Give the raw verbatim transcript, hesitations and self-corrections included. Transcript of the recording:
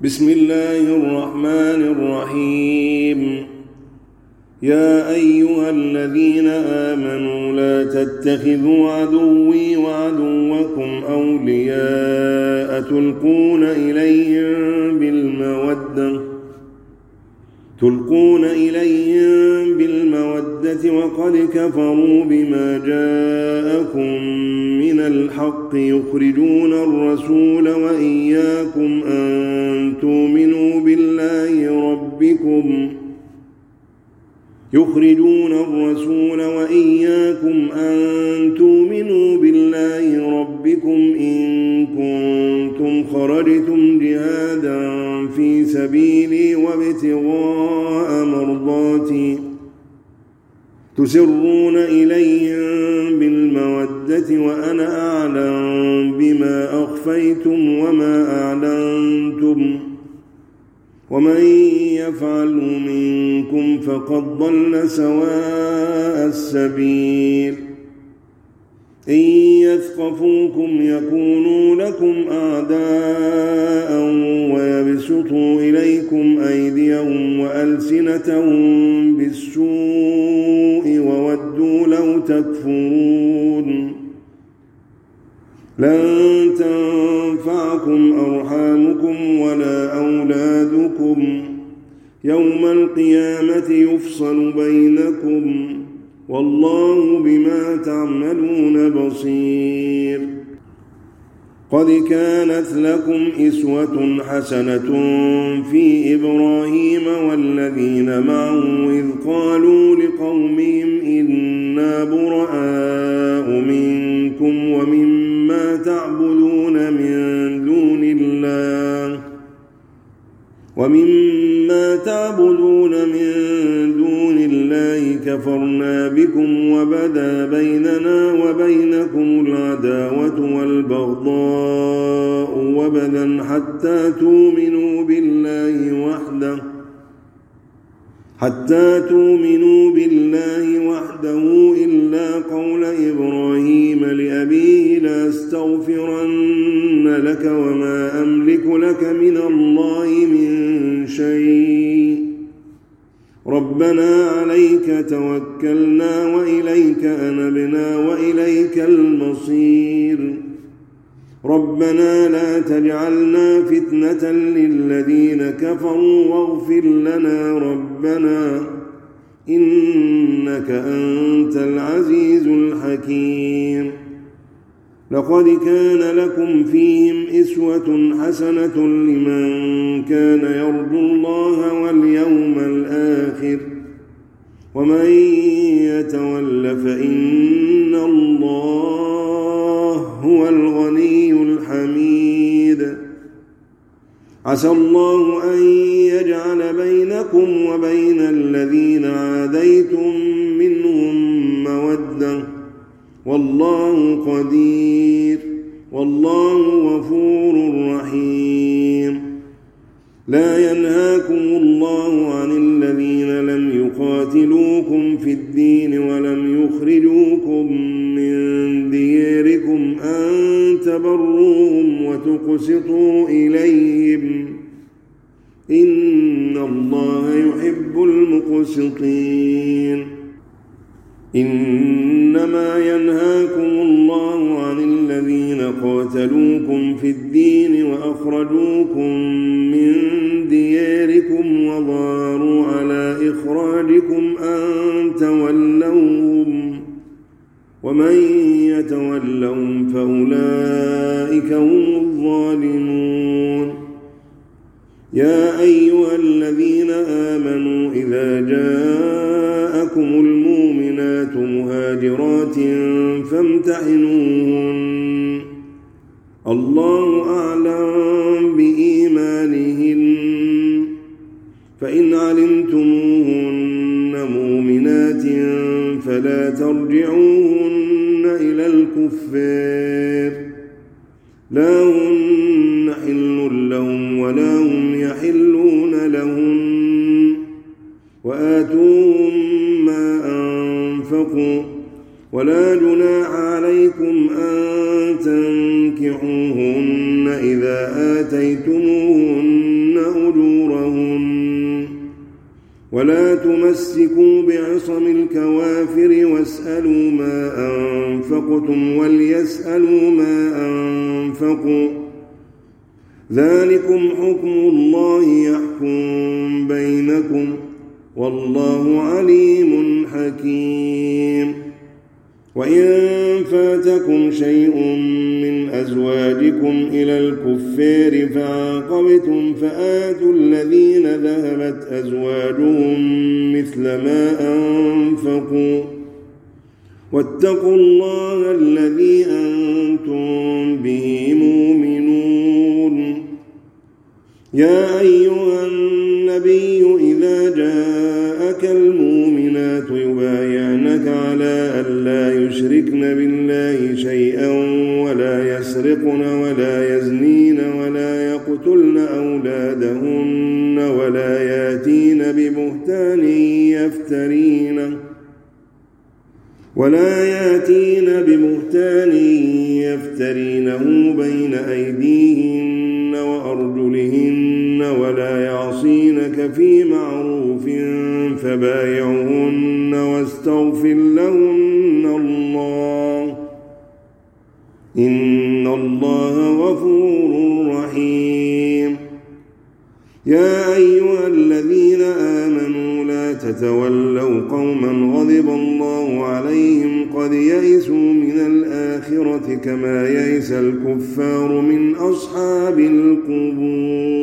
بسم الله الرحمن الرحيم. يا أيها الذين آمنوا لا تتخذوا عدوي وعدوكم أولياء تلقون إليهم بالمودة تلقون إليهم بالمودة وقد كفروا بما جاءكم من الحق يخرجون الرسول وإياكم أن تؤمنوا بالله ربكم يخرجون الرسول وإياكم أن تؤمنوا بالله ربكم إن كنتم خرجتم جهادا في سبيلي وابتغاء مرضاتي تسرون إليهم بالمودة وأنا أعلم بما أخفيتم وما أعلنتم ومن يفعل منكم فقد ضل سواء السبيل. إن يثقفوكم يكونوا لكم أعداء ويبسطوا إليكم أيديهم وألسنتهم بالسوء وودوا لو تكفرون. لن تنفعكم أرحامكم ولا أولادكم يوم القيامة يفصل بينكم والله بما تعملون بصير. قد كانت لكم أسوة حسنة في إبراهيم والذين معه إذ قالوا لقومهم إنا براء منكم ومما تعبدون من دون الله ومما تعبدون من دون الله كفرنا بكم وبدا بيننا وبينكم العداوة والبغضاء وبدا حتى تؤمنوا بالله وحده حتى تؤمنوا بالله وحده إلا قول إبراهيم لأبيه لأستغفرن لك وما أملك لك من الله من شيء ربنا عليك توكلنا وإليك أنبنا وإليك المصير. ربنا لا تجعلنا فتنة للذين كفروا واغفر لنا ربنا إنك أنت العزيز الحكيم. لقد كان لكم فيهم أسوة حسنة لمن كان يرجو الله واليوم الآخر ومن يتول فإن الله هو الغني الحميد. عسى الله أن يجعل بينكم وبين الذين عاديتم منهم مودة والله قدير والله غفور رحيم. لا ينهاكم الله عن الذين لم يقاتلوكم في الدين ولم يخرجوكم من دياركم أن تبروهم وتقسطوا إليهم إن الله يحب المقسطين. إنما ينهاكم الله عن الذين قاتلوكم في الدين وأخرجوكم من دياركم وظاهروا على إخراجكم أن تولوهم ومن يتولهم فأولئك هم الظالمون. يا أيها الذين آمنوا إذا جاءكم المؤمنات مهاجرات فامتحنوهن الله أعلم بإيمانهن فإن علمتموهن مؤمنات فلا ترجعوهن إلى الكفار لا هن حل لهم ولا هم يحلون لهن وآتوهم ما أنفقوا ولا جناح عليكم أن تنكحوهن إذا آتيتموهن ولا تمسكوا بعصم الكوافر واسألوا ما أنفقتم وليسألوا ما أنفقوا ذلكم حكم الله يحكم بينكم والله عليم حكيم. وإن فاتكم شيء من أزواجكم إلى الكفار فعاقبتم فآتوا الذين ذهبت أزواجهم مثل ما أنفقوا واتقوا الله الذي أنتم به مؤمنون. يا أيها النبي إذا جاءك المؤمنات يبايعنك على أن لا يشركن بالله شيئا ولا يسرقن ولا يزنين ولا يقتلن أولادهن ولا ياتين ببهتان يفترينه ولا ياتين ببهتان يفترينه بين أيديهن وأرجلهن ولا يعصينك في معروف فبايعهن واستغفر لهن الله إن الله غفور رحيم. يا أيها الذين آمنوا لا تتولوا قوما غضب الله عليهم قد يئسوا من الآخرة كما يئس الكفار من أصحاب القبور.